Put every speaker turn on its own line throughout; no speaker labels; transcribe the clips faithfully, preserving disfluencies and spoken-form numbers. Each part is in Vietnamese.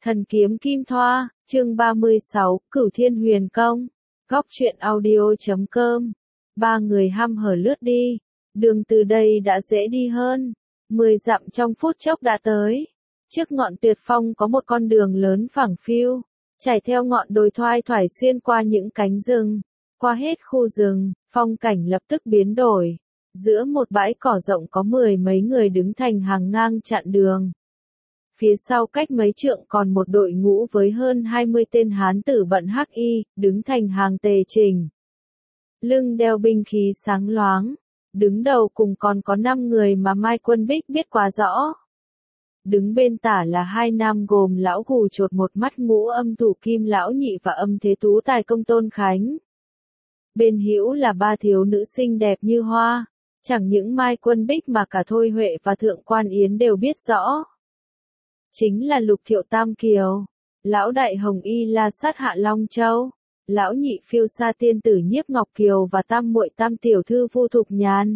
Thần kiếm kim thoa, chương ba mươi sáu, Cửu Thiên Huyền Công. Góc truyện audio chấm com. Ba người hăm hở lướt đi. Đường từ đây đã dễ đi hơn. Mười dặm trong phút chốc đã tới. Trước ngọn tuyệt phong có một con đường lớn phẳng phiu. Trải theo ngọn đồi thoai thoải xuyên qua những cánh rừng. Qua hết khu rừng, phong cảnh lập tức biến đổi. Giữa một bãi cỏ rộng có mười mấy người đứng thành hàng ngang chặn đường. Phía sau cách mấy trượng còn một đội ngũ với hơn hai mươi tên hán tử bận hắc y, đứng thành hàng tề chỉnh. Lưng đeo binh khí sáng loáng. Đứng đầu cùng còn có năm người mà Mai Quân Bích biết quá rõ. Đứng bên tả là hai nam gồm lão gù chột một mắt Ngũ Âm Thủ Kim Lão Nhị và Âm Thế Tú Tài Công Tôn Khánh. Bên hữu là ba thiếu nữ xinh đẹp như hoa. Chẳng những Mai Quân Bích mà cả Thôi Huệ và Thượng Quan Yến đều biết rõ. Chính là Lục Thiệu Tam Kiều, Lão Đại Hồng Y La Sát Hạ Long Châu, Lão Nhị Phiêu Sa Tiên Tử Nhiếp Ngọc Kiều và Tam Muội Tam Tiểu Thư Vu Thục Nhàn.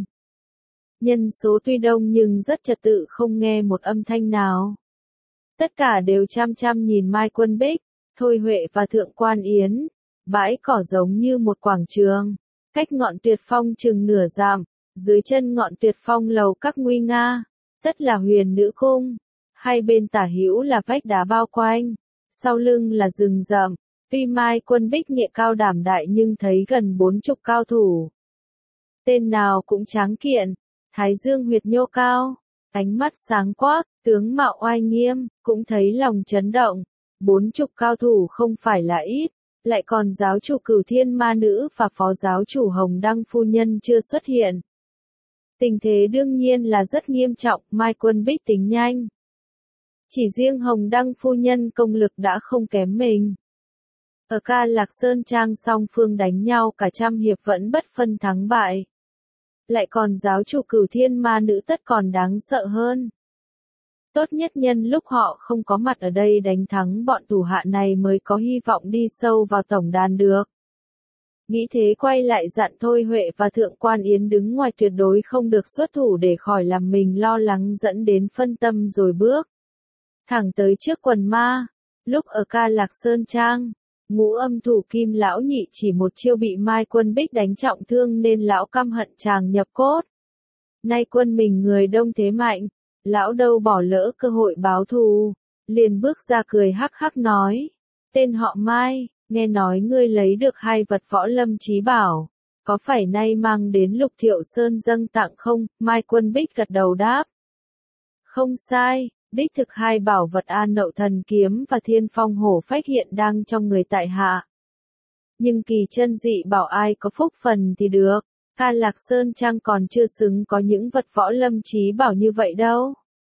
Nhân số tuy đông nhưng rất trật tự, không nghe một âm thanh nào. Tất cả đều chăm chăm nhìn Mai Quân Bích, Thôi Huệ và Thượng Quan Yến. Bãi cỏ giống như một quảng trường, cách ngọn tuyệt phong chừng nửa dặm, dưới chân ngọn tuyệt phong lầu các nguy nga, tất là Huyền Nữ Cung. Hai bên tả hữu là vách đá bao quanh, sau lưng là rừng rậm. Tuy Mai Quân Bích nghệ cao đảm đại nhưng thấy gần bốn chục cao thủ. Tên nào cũng tráng kiện, thái dương huyệt nhô cao, ánh mắt sáng quắc, tướng mạo oai nghiêm, cũng thấy lòng chấn động. Bốn chục cao thủ không phải là ít, lại còn giáo chủ Cửu Thiên Ma Nữ và phó giáo chủ Hồng Đăng Phu Nhân chưa xuất hiện. Tình thế đương nhiên là rất nghiêm trọng, Mai Quân Bích tính nhanh. Chỉ riêng Hồng Đăng Phu Nhân công lực đã không kém mình. Ở Ca Lạc Sơn Trang song phương đánh nhau cả trăm hiệp vẫn bất phân thắng bại. Lại còn giáo chủ Cửu Thiên Ma Nữ tất còn đáng sợ hơn. Tốt nhất nhân lúc họ không có mặt ở đây đánh thắng bọn thủ hạ này mới có hy vọng đi sâu vào tổng đàn được. Nghĩ thế quay lại dặn Thôi Huệ và Thượng Quan Yến đứng ngoài tuyệt đối không được xuất thủ để khỏi làm mình lo lắng dẫn đến phân tâm rồi bước thẳng tới trước quần ma. Lúc ở Ca Lạc Sơn Trang, Ngũ Âm Thủ Kim Lão Nhị chỉ một chiêu bị Mai Quân Bích đánh trọng thương nên lão căm hận chàng nhập cốt. Nay quân mình người đông thế mạnh, lão đâu bỏ lỡ cơ hội báo thù, liền bước ra cười hắc hắc nói: "Tên họ Mai, nghe nói ngươi lấy được hai vật võ lâm chí bảo, có phải nay mang đến Lục Thiệu Sơn dâng tặng không?" Mai Quân Bích gật đầu đáp: "Không sai. Đích thực hai bảo vật An Nậu Thần Kiếm và Thiên Phong Hổ Phách hiện đang trong người tại hạ. Nhưng kỳ chân dị bảo ai có phúc phần thì được, Ca Lạc Sơn Trang còn chưa xứng có những vật võ lâm chí bảo như vậy đâu.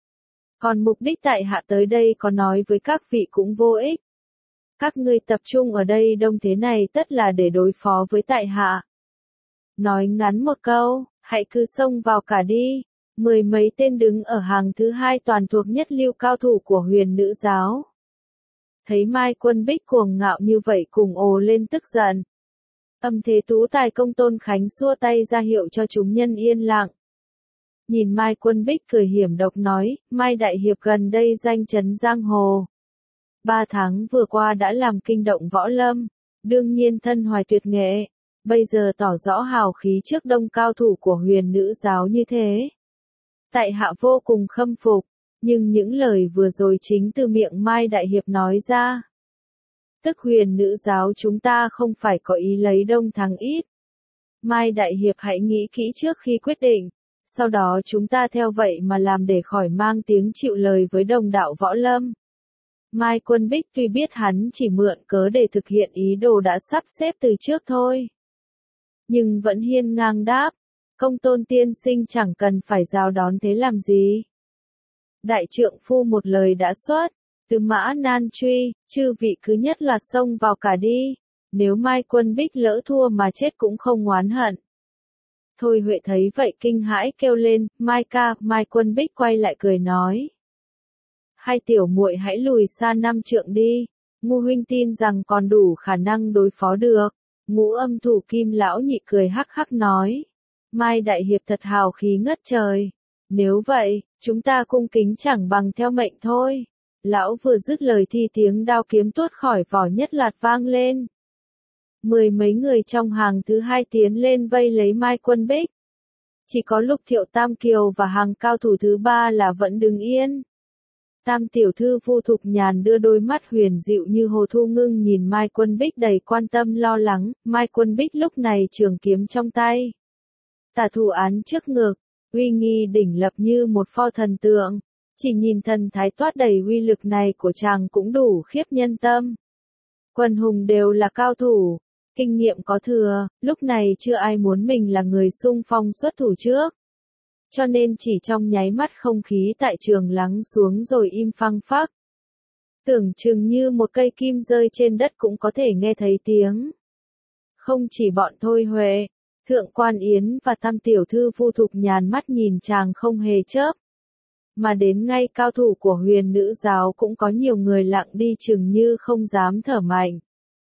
Còn mục đích tại hạ tới đây có nói với các vị cũng vô ích. Các ngươi tập trung ở đây đông thế này tất là để đối phó với tại hạ. Nói ngắn một câu, hãy cứ xông vào cả đi." Mười mấy tên đứng ở hàng thứ hai toàn thuộc nhất lưu cao thủ của Huyền Nữ giáo. Thấy Mai Quân Bích cuồng ngạo như vậy cùng ồ lên tức giận. Âm Thế Tú Tài Công Tôn Khánh xua tay ra hiệu cho chúng nhân yên lặng. Nhìn Mai Quân Bích cười hiểm độc nói: "Mai Đại Hiệp gần đây danh chấn giang hồ. Ba tháng vừa qua đã làm kinh động võ lâm, đương nhiên thân hoài tuyệt nghệ. Bây giờ tỏ rõ hào khí trước đông cao thủ của Huyền Nữ giáo như thế. Tại hạ vô cùng khâm phục, nhưng những lời vừa rồi chính từ miệng Mai Đại Hiệp nói ra. Tức Huyền Nữ giáo chúng ta không phải có ý lấy đông thắng ít. Mai Đại Hiệp hãy nghĩ kỹ trước khi quyết định, sau đó chúng ta theo vậy mà làm để khỏi mang tiếng chịu lời với đồng đạo võ lâm." Mai Quân Bích tuy biết hắn chỉ mượn cớ để thực hiện ý đồ đã sắp xếp từ trước thôi, nhưng vẫn hiên ngang đáp: "Công Tôn tiên sinh chẳng cần phải rào đón thế làm gì. Đại trượng phu một lời đã xuất, từ mã nan truy, chư vị cứ nhất loạt xông vào cả đi, nếu Mai Quân Bích lỡ thua mà chết cũng không oán hận." Thôi Huệ thấy vậy kinh hãi kêu lên: "Mai ca!" Mai Quân Bích quay lại cười nói: "Hai tiểu muội hãy lùi xa năm trượng đi, Ngô huynh tin rằng còn đủ khả năng đối phó được." Ngũ Âm Thủ Kim Lão Nhị cười hắc hắc nói: "Mai Đại Hiệp thật hào khí ngất trời. Nếu vậy, chúng ta cung kính chẳng bằng theo mệnh thôi." Lão vừa dứt lời thì tiếng đao kiếm tuốt khỏi vỏ nhất loạt vang lên. Mười mấy người trong hàng thứ hai tiến lên vây lấy Mai Quân Bích. Chỉ có Lục Thiệu Tam Kiều và hàng cao thủ thứ ba là vẫn đứng yên. Tam tiểu thư Vu Thục Nhàn đưa đôi mắt huyền dịu như hồ thu ngưng nhìn Mai Quân Bích đầy quan tâm lo lắng. Mai Quân Bích lúc này trường kiếm trong tay, tả thủ án trước ngực, uy nghi đỉnh lập như một pho thần tượng. Chỉ nhìn thần thái toát đầy uy lực này của chàng cũng đủ khiếp nhân tâm. Quần hùng đều là cao thủ, kinh nghiệm có thừa, lúc này chưa ai muốn mình là người xung phong xuất thủ trước. Cho nên chỉ trong nháy mắt không khí tại trường lắng xuống rồi im phăng phắc. Tưởng chừng như một cây kim rơi trên đất cũng có thể nghe thấy tiếng. Không chỉ bọn Thôi Huệ, Thượng Quan Yến và Tam tiểu thư Vu Thục Nhàn mắt nhìn chàng không hề chớp. Mà đến ngay cao thủ của Huyền Nữ giáo cũng có nhiều người lặng đi chừng như không dám thở mạnh.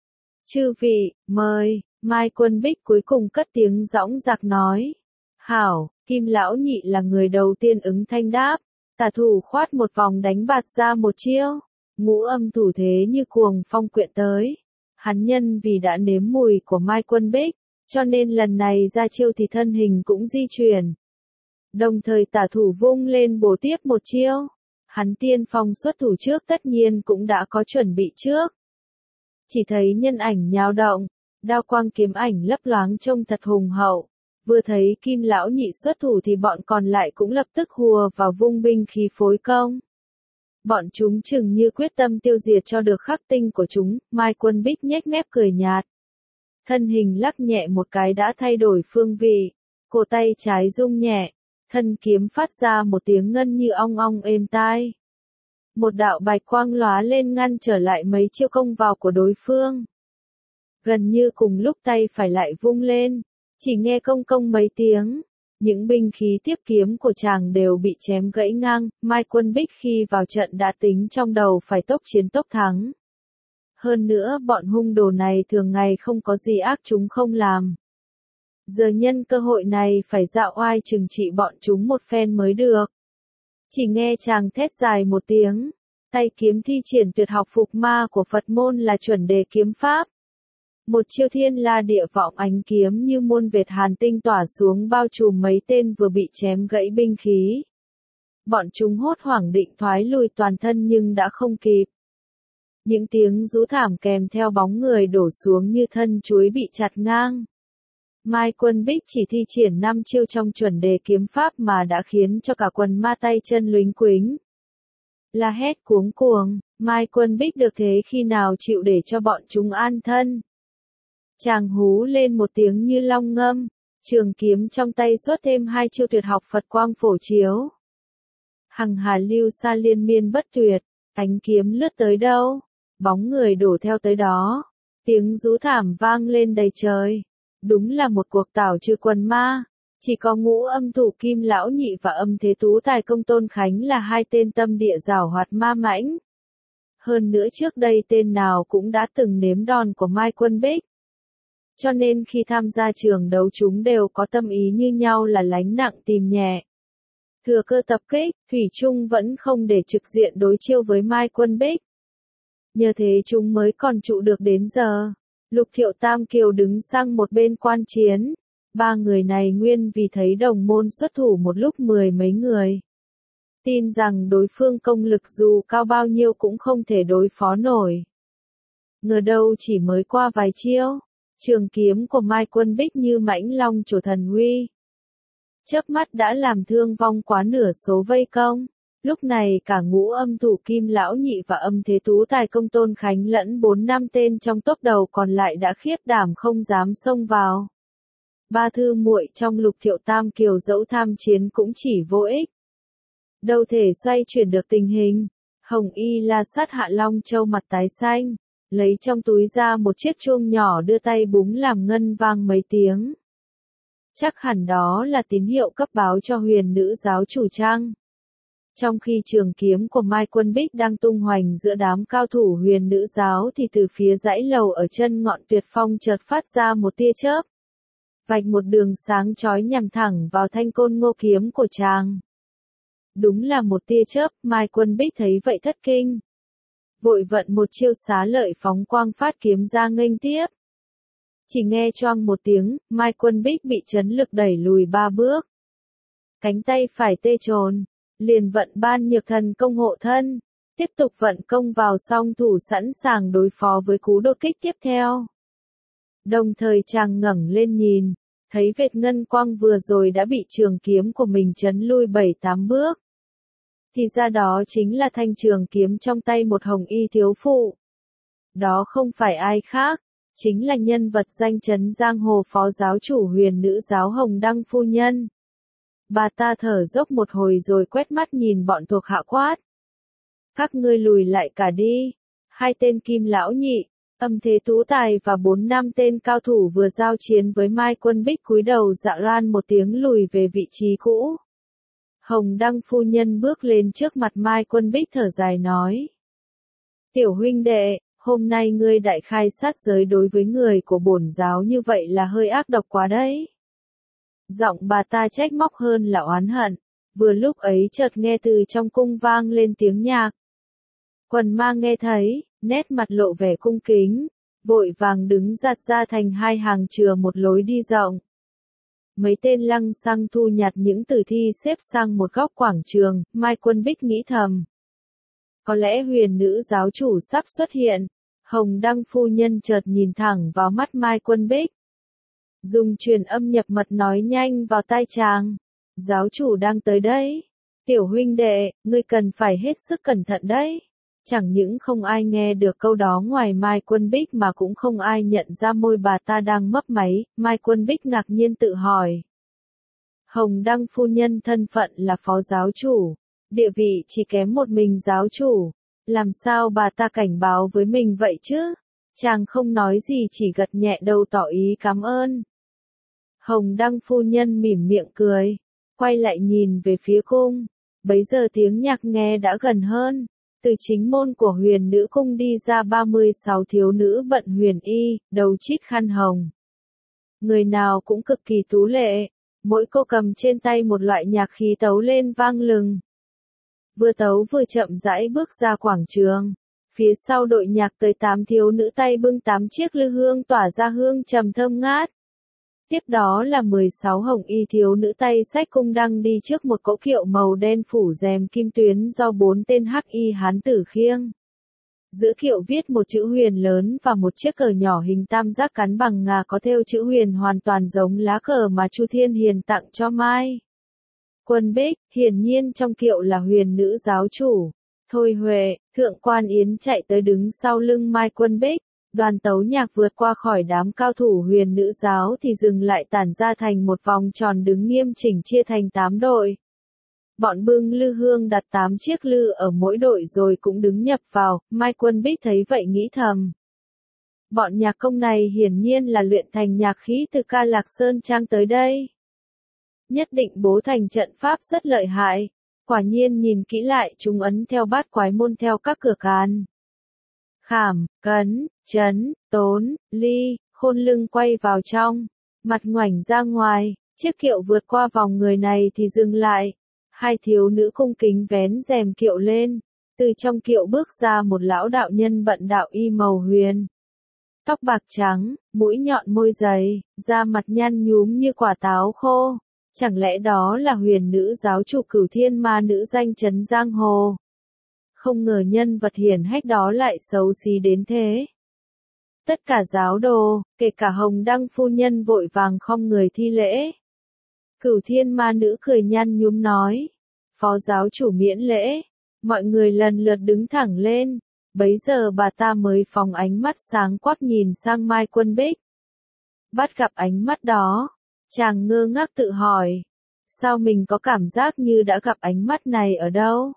Chư vị, mời, Mai Quân Bích cuối cùng cất tiếng dõng dạc nói. Hảo, Kim lão nhị là người đầu tiên ứng thanh đáp. Tả thủ khoát một vòng đánh bạt ra một chiêu. Ngũ âm thủ thế như cuồng phong quyện tới. Hắn nhân vì đã nếm mùi của Mai Quân Bích, cho nên lần này ra chiêu thì thân hình cũng di chuyển. Đồng thời tả thủ vung lên bổ tiếp một chiêu. Hắn tiên phong xuất thủ trước tất nhiên cũng đã có chuẩn bị trước. Chỉ thấy nhân ảnh nhao động, đao quang kiếm ảnh lấp loáng trông thật hùng hậu. Vừa thấy Kim lão nhị xuất thủ thì bọn còn lại cũng lập tức hùa vào vung binh khí phối công. Bọn chúng chừng như quyết tâm tiêu diệt cho được khắc tinh của chúng. Mai Quân Bích nhếch mép cười nhạt. Thân hình lắc nhẹ một cái đã thay đổi phương vị. Cổ tay trái rung nhẹ. Thân kiếm phát ra một tiếng ngân như ong ong êm tai. Một đạo bạch quang lóa lên ngăn trở lại mấy chiêu công vào của đối phương. Gần như cùng lúc tay phải lại vung lên. Chỉ nghe công công mấy tiếng. Những binh khí tiếp kiếm của chàng đều bị chém gãy ngang. Mai Quân Bích khi vào trận đã tính trong đầu phải tốc chiến tốc thắng. Hơn nữa bọn hung đồ này thường ngày không có gì ác chúng không làm. Giờ nhân cơ hội này phải dạo oai trừng trị bọn chúng một phen mới được. Chỉ nghe chàng thét dài một tiếng. Tay kiếm thi triển tuyệt học phục ma của Phật môn là chuẩn đề kiếm pháp. Một chiêu thiên la địa vọng ánh kiếm như muôn vệt hàn tinh tỏa xuống bao trùm mấy tên vừa bị chém gãy binh khí. Bọn chúng hốt hoảng định thoái lui toàn thân nhưng đã không kịp. Những tiếng rú thảm kèm theo bóng người đổ xuống như thân chuối bị chặt ngang. Mai Quân Bích chỉ thi triển năm chiêu trong chuẩn đề kiếm pháp mà đã khiến cho cả quần ma tay chân luính quính. La hét cuống cuồng, Mai Quân Bích được thế khi nào chịu để cho bọn chúng an thân. Chàng hú lên một tiếng như long ngâm, trường kiếm trong tay xuất thêm hai chiêu tuyệt học Phật quang phổ chiếu. Hằng hà lưu sa liên miên bất tuyệt, ánh kiếm lướt tới đâu, bóng người đổ theo tới đó, tiếng rú thảm vang lên đầy trời. Đúng là một cuộc tảo trừ quần ma, chỉ có ngũ âm thủ Kim lão nhị và âm thế tú tài công Tôn Khánh là hai tên tâm địa giảo hoạt ma mãnh. Hơn nữa trước đây tên nào cũng đã từng nếm đòn của Mai Quân Bích. Cho nên khi tham gia trường đấu chúng đều có tâm ý như nhau là lánh nặng tìm nhẹ. Thừa cơ tập kích, Thủy Trung vẫn không để trực diện đối chiêu với Mai Quân Bích. Nhờ thế chúng mới còn trụ được đến giờ. Lục Thiệu Tam Kiều đứng sang một bên quan chiến. Ba người này nguyên vì thấy đồng môn xuất thủ một lúc mười mấy người. Tin rằng đối phương công lực dù cao bao nhiêu cũng không thể đối phó nổi. Ngờ đâu chỉ mới qua vài chiêu. Trường kiếm của Mai Quân Bích như mãnh long trổ thần uy. Chớp mắt đã làm thương vong quá nửa số vây công. Lúc này cả ngũ âm thủ Kim lão nhị và âm thế tú tài công Tôn Khánh lẫn bốn năm tên trong tốp đầu còn lại đã khiếp đảm không dám xông vào. Ba thư muội trong Lục Thiệu Tam Kiều dẫu tham chiến cũng chỉ vô ích. Đâu thể xoay chuyển được tình hình. Hồng Y La Sát Hạ Long Châu mặt tái xanh, lấy trong túi ra một chiếc chuông nhỏ đưa tay búng làm ngân vang mấy tiếng. Chắc hẳn đó là tín hiệu cấp báo cho Huyền Nữ giáo chủ chăng? Trong khi trường kiếm của Mai Quân Bích đang tung hoành giữa đám cao thủ Huyền Nữ giáo thì từ phía dãy lầu ở chân ngọn Tuyệt Phong chợt phát ra một tia chớp. Vạch một đường sáng chói nhằm thẳng vào thanh côn ngô kiếm của chàng. Đúng là một tia chớp, Mai Quân Bích thấy vậy thất kinh. Vội vận một chiêu xá lợi phóng quang phát kiếm ra nghênh tiếp. Chỉ nghe choang một tiếng, Mai Quân Bích bị chấn lực đẩy lùi ba bước. Cánh tay phải tê trồn, liền vận ban nhược thần công hộ thân, tiếp tục vận công vào song thủ sẵn sàng đối phó với cú đột kích tiếp theo. Đồng thời chàng ngẩng lên nhìn, thấy vệt ngân quang vừa rồi đã bị trường kiếm của mình chấn lui bảy tám bước. Thì ra đó chính là thanh trường kiếm trong tay một hồng y thiếu phụ. Đó không phải ai khác, chính là nhân vật danh chấn giang hồ phó giáo chủ huyền nữ giáo Hồng Đăng phu nhân. Bà ta thở dốc một hồi rồi quét mắt nhìn bọn thuộc hạ quát. Các ngươi lùi lại cả đi. Hai tên kim lão nhị, Âm Thế Tú Tài và bốn năm tên cao thủ vừa giao chiến với Mai Quân Bích cúi đầu dạ ran một tiếng lùi về vị trí cũ. Hồng Đăng phu nhân bước lên trước mặt Mai Quân Bích thở dài nói. Tiểu huynh đệ, hôm nay ngươi đại khai sát giới đối với người của bổn giáo như vậy là hơi ác độc quá đấy. Giọng bà ta trách móc hơn là oán hận, vừa lúc ấy chợt nghe từ trong cung vang lên tiếng nhạc. Quần ma nghe thấy, nét mặt lộ vẻ cung kính, vội vàng đứng giặt ra thành hai hàng chừa một lối đi rộng. Mấy tên lăng xăng thu nhặt những tử thi xếp sang một góc quảng trường, Mai Quân Bích nghĩ thầm. Có lẽ huyền nữ giáo chủ sắp xuất hiện. Hồng Đăng phu nhân chợt nhìn thẳng vào mắt Mai Quân Bích. Dùng truyền âm nhập mật nói nhanh vào tai chàng. Giáo chủ đang tới đấy. Tiểu huynh đệ, ngươi cần phải hết sức cẩn thận đấy. Chẳng những không ai nghe được câu đó ngoài Mai Quân Bích mà cũng không ai nhận ra môi bà ta đang mấp máy. Mai Quân Bích ngạc nhiên tự hỏi. Hồng Đăng phu nhân thân phận là phó giáo chủ. Địa vị chỉ kém một mình giáo chủ. Làm sao bà ta cảnh báo với mình vậy chứ? Chàng không nói gì chỉ gật nhẹ đầu tỏ ý cảm ơn. Hồng Đăng phu nhân mỉm miệng cười, quay lại nhìn về phía cung. Bấy giờ tiếng nhạc nghe đã gần hơn. Từ chính môn của huyền nữ cung đi ra ba mươi sáu thiếu nữ bận huyền y, đầu chít khăn hồng. Người nào cũng cực kỳ tú lệ, mỗi cô cầm trên tay một loại nhạc khí tấu lên vang lừng. Vừa tấu vừa chậm rãi bước ra quảng trường. Phía sau đội nhạc tới tám thiếu nữ tay bưng tám chiếc lư hương tỏa ra hương trầm thơm ngát. Tiếp đó là mười sáu hồng y thiếu nữ tay xách cung đăng đi trước một cỗ kiệu màu đen phủ rèm kim tuyến do bốn tên hắc y hán tử khiêng. Giữa kiệu viết một chữ huyền lớn và một chiếc cờ nhỏ hình tam giác cắn bằng ngà có thêu chữ huyền hoàn toàn giống lá cờ mà Chu Thiên Hiền tặng cho Mai Quân Bích. Hiển nhiên trong kiệu là huyền nữ giáo chủ Thôi Huệ. Thượng quan Yến chạy tới đứng sau lưng Mai Quân Bích. Đoàn tấu nhạc vượt qua khỏi đám cao thủ huyền nữ giáo thì dừng lại tản ra thành một vòng tròn đứng nghiêm chỉnh chia thành tám đội. Bọn bưng lư hương đặt tám chiếc lư ở mỗi đội rồi cũng đứng nhập vào. Mai Quân Bích thấy vậy nghĩ thầm. Bọn nhạc công này hiển nhiên là luyện thành nhạc khí từ Ca Lạc Sơn Trang tới đây. Nhất định bố thành trận pháp rất lợi hại. Quả nhiên nhìn kỹ lại chúng ấn theo bát quái môn theo các cửa can. Khảm, cấn, chấn, tốn, ly, khôn lưng quay vào trong. Mặt ngoảnh ra ngoài, chiếc kiệu vượt qua vòng người này thì dừng lại. Hai thiếu nữ cung kính vén rèm kiệu lên. Từ trong kiệu bước ra một lão đạo nhân bận đạo y màu huyền. Tóc bạc trắng, mũi nhọn môi dày, da mặt nhăn nhúm như quả táo khô. Chẳng lẽ đó là huyền nữ giáo chủ Cửu Thiên Ma nữ danh chấn giang hồ? Không ngờ nhân vật hiển hách đó lại xấu xí đến thế. Tất cả giáo đồ, kể cả Hồng Đăng phu nhân vội vàng khom người thi lễ. Cửu Thiên Ma nữ cười nhăn nhúm nói. Phó giáo chủ miễn lễ. Mọi người lần lượt đứng thẳng lên. Bấy giờ bà ta mới phóng ánh mắt sáng quắc nhìn sang Mai Quân Bích. Bắt gặp ánh mắt đó, chàng ngơ ngác tự hỏi. Sao mình có cảm giác như đã gặp ánh mắt này ở đâu?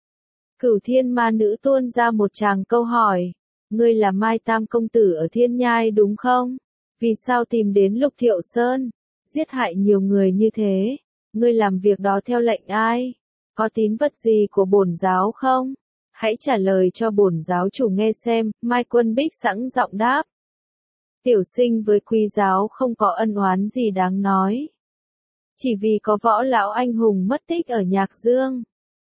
Cửu Thiên Ma nữ tuôn ra một tràng câu hỏi. Ngươi là Mai Tam công tử ở Thiên Nhai đúng không? Vì sao tìm đến Lục Thiệu Sơn? Giết hại nhiều người như thế. Ngươi làm việc đó theo lệnh ai? Có tín vật gì của bổn giáo không? Hãy trả lời cho bổn giáo chủ nghe xem. Mai Quân Bích sẵn giọng đáp. Tiểu sinh với quý giáo không có ân oán gì đáng nói. Chỉ vì có võ lão anh hùng mất tích ở Nhạc Dương.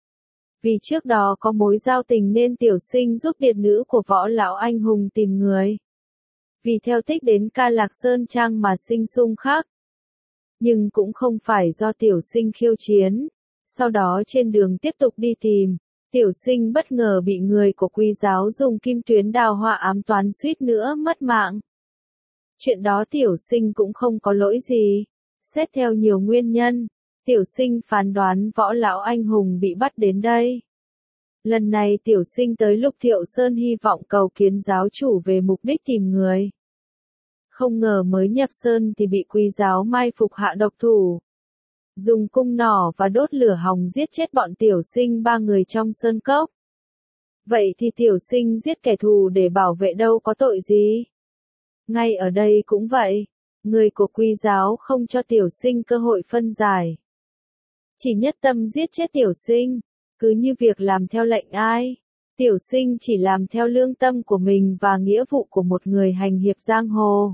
Vì trước đó có mối giao tình nên tiểu sinh giúp điệt nữ của võ lão anh hùng tìm người. Vì theo tích đến Ca Lạc Sơn Trang mà sinh xung khắc. Nhưng cũng không phải do tiểu sinh khiêu chiến. Sau đó trên đường tiếp tục đi tìm, tiểu sinh bất ngờ bị người của Quý giáo dùng kim tuyến đao họa ám toán suýt nữa mất mạng. Chuyện đó tiểu sinh cũng không có lỗi gì. Xét theo nhiều nguyên nhân, tiểu sinh phán đoán võ lão anh hùng bị bắt đến đây. Lần này tiểu sinh tới Lục Thiệu Sơn hy vọng cầu kiến giáo chủ về mục đích tìm người. Không ngờ mới nhập sơn thì bị Quý giáo mai phục hạ độc thủ. Dùng cung nỏ và đốt lửa hòng giết chết bọn tiểu sinh ba người trong sơn cốc. Vậy thì tiểu sinh giết kẻ thù để bảo vệ đâu có tội gì. Ngay ở đây cũng vậy, người của Quý giáo không cho tiểu sinh cơ hội phân giải. Chỉ nhất tâm giết chết tiểu sinh, cứ như việc làm theo lệnh ai. Tiểu sinh chỉ làm theo lương tâm của mình và nghĩa vụ của một người hành hiệp giang hồ.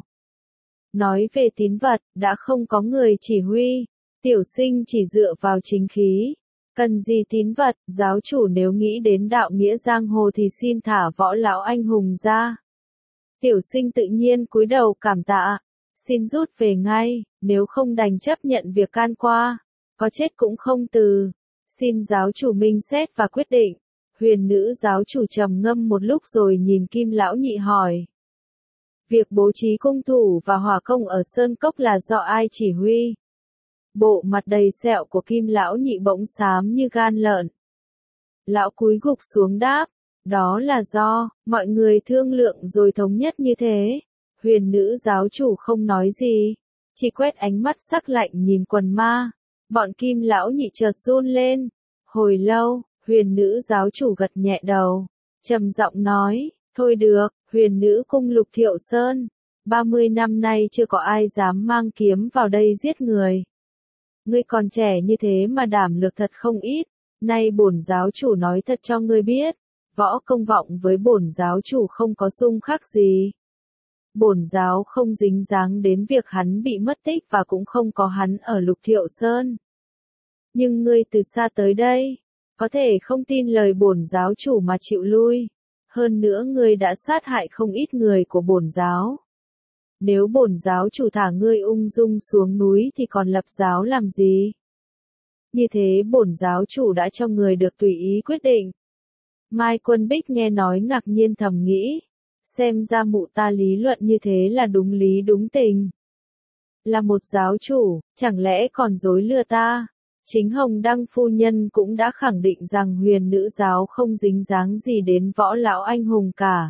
Nói về tín vật, đã không có người chỉ huy. Tiểu sinh chỉ dựa vào chính khí. Cần gì tín vật, giáo chủ nếu nghĩ đến đạo nghĩa giang hồ thì xin thả võ lão anh hùng ra. Tiểu sinh tự nhiên cúi đầu cảm tạ. Xin rút về ngay, nếu không đành chấp nhận việc can qua. Có chết cũng không từ. Xin giáo chủ minh xét và quyết định. Huyền nữ giáo chủ trầm ngâm một lúc rồi nhìn Kim lão nhị hỏi. Việc bố trí cung thủ và hỏa công ở Sơn Cốc là do ai chỉ huy? Bộ mặt đầy sẹo của Kim lão nhị bỗng xám như gan lợn. Lão cúi gục xuống đáp, đó là do mọi người thương lượng rồi thống nhất như thế. Huyền nữ giáo chủ không nói gì, chỉ quét ánh mắt sắc lạnh nhìn quần ma. Bọn Kim lão nhị chợt run lên. Hồi lâu, huyền nữ giáo chủ gật nhẹ đầu, trầm giọng nói, thôi được, huyền nữ cung Lục Thiệu Sơn. ba mươi năm nay chưa có ai dám mang kiếm vào đây giết người. Ngươi còn trẻ như thế mà đảm lược thật không ít, nay bổn giáo chủ nói thật cho ngươi biết, võ công vọng với bổn giáo chủ không có xung khắc gì. Bổn giáo không dính dáng đến việc hắn bị mất tích và cũng không có hắn ở Lục Thiệu Sơn. Nhưng ngươi từ xa tới đây, có thể không tin lời bổn giáo chủ mà chịu lui. Hơn nữa ngươi đã sát hại không ít người của bổn giáo. Nếu bổn giáo chủ thả ngươi ung dung xuống núi thì còn lập giáo làm gì? Như thế bổn giáo chủ đã cho người được tùy ý quyết định. Mai Quân Bích nghe nói ngạc nhiên thầm nghĩ, xem ra mụ ta lý luận như thế là đúng lý đúng tình. Là một giáo chủ, chẳng lẽ còn dối lừa ta? Chính Hồng Đăng phu nhân cũng đã khẳng định rằng huyền nữ giáo không dính dáng gì đến võ lão anh hùng cả.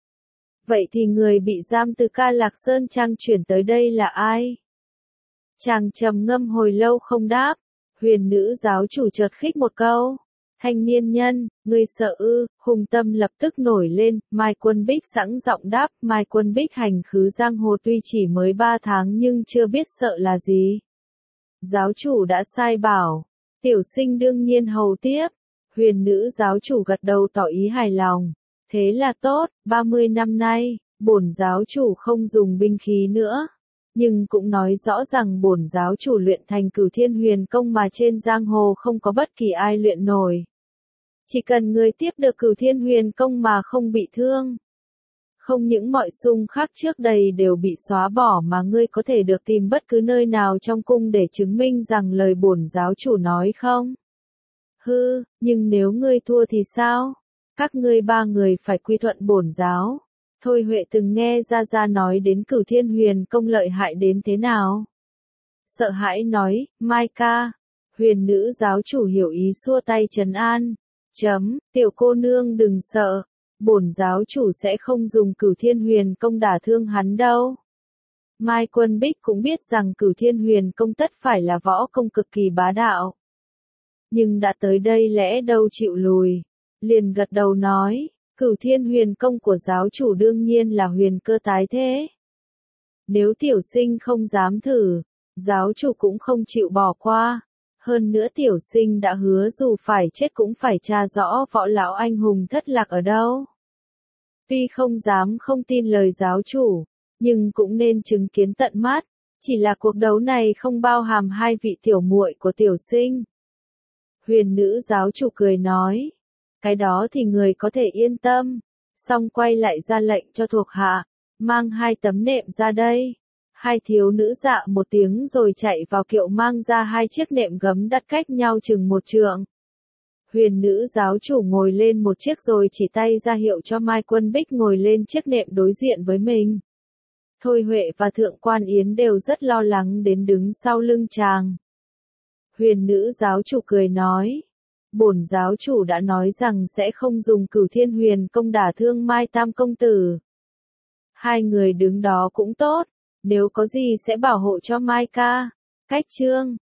Vậy thì người bị giam từ Ca Lạc Sơn Trang chuyển tới đây là ai? Chàng trầm ngâm hồi lâu không đáp, huyền nữ giáo chủ chợt khích một câu. Thanh niên nhân, ngươi sợ ư? Hùng tâm lập tức nổi lên, Mai Quân Bích sẵn giọng đáp, Mai Quân Bích hành khứ giang hồ tuy chỉ mới ba tháng nhưng chưa biết sợ là gì. Giáo chủ đã sai bảo, tiểu sinh đương nhiên hầu tiếp. Huyền nữ giáo chủ gật đầu tỏ ý hài lòng. Thế là tốt, ba mươi năm nay, bổn giáo chủ không dùng binh khí nữa. Nhưng cũng nói rõ rằng bổn giáo chủ luyện thành Cửu Thiên Huyền Công mà trên giang hồ không có bất kỳ ai luyện nổi. Chỉ cần người tiếp được Cửu Thiên Huyền Công mà không bị thương. Không những mọi xung khắc trước đây đều bị xóa bỏ mà ngươi có thể được tìm bất cứ nơi nào trong cung để chứng minh rằng lời bổn giáo chủ nói không? Hư, nhưng nếu ngươi thua thì sao? Các ngươi ba người phải quy thuận bổn giáo. Thôi Huệ từng nghe Gia Gia nói đến Cửu Thiên Huyền Công lợi hại đến thế nào? Sợ hãi nói, Mai ca. Huyền nữ giáo chủ hiểu ý xua tay trấn an. Chấm, tiểu cô nương đừng sợ. Bổn giáo chủ sẽ không dùng Cửu Thiên Huyền Công đả thương hắn đâu. Mai Quân Bích cũng biết rằng Cửu Thiên Huyền Công tất phải là võ công cực kỳ bá đạo. Nhưng đã tới đây lẽ đâu chịu lùi. Liền gật đầu nói, Cửu Thiên Huyền Công của giáo chủ đương nhiên là huyền cơ tái thế. Nếu tiểu sinh không dám thử, giáo chủ cũng không chịu bỏ qua. Hơn nữa tiểu sinh đã hứa dù phải chết cũng phải tra rõ võ lão anh hùng thất lạc ở đâu. Tuy không dám không tin lời giáo chủ, nhưng cũng nên chứng kiến tận mắt. Chỉ là cuộc đấu này không bao hàm hai vị tiểu muội của tiểu sinh. Huyền nữ giáo chủ cười nói. Cái đó thì người có thể yên tâm. Xong quay lại ra lệnh cho thuộc hạ. Mang hai tấm nệm ra đây. Hai thiếu nữ dạ một tiếng rồi chạy vào kiệu mang ra hai chiếc nệm gấm đặt cách nhau chừng một trượng. Huyền nữ giáo chủ ngồi lên một chiếc rồi chỉ tay ra hiệu cho Mai Quân Bích ngồi lên chiếc nệm đối diện với mình. Thôi Huệ và Thượng Quan Yến đều rất lo lắng đến đứng sau lưng chàng. Huyền nữ giáo chủ cười nói. Bổn giáo chủ đã nói rằng sẽ không dùng Cửu Thiên Huyền công đả thương Mai Tam công tử. Hai người đứng đó cũng tốt, nếu có gì sẽ bảo hộ cho Mai ca. Cách chương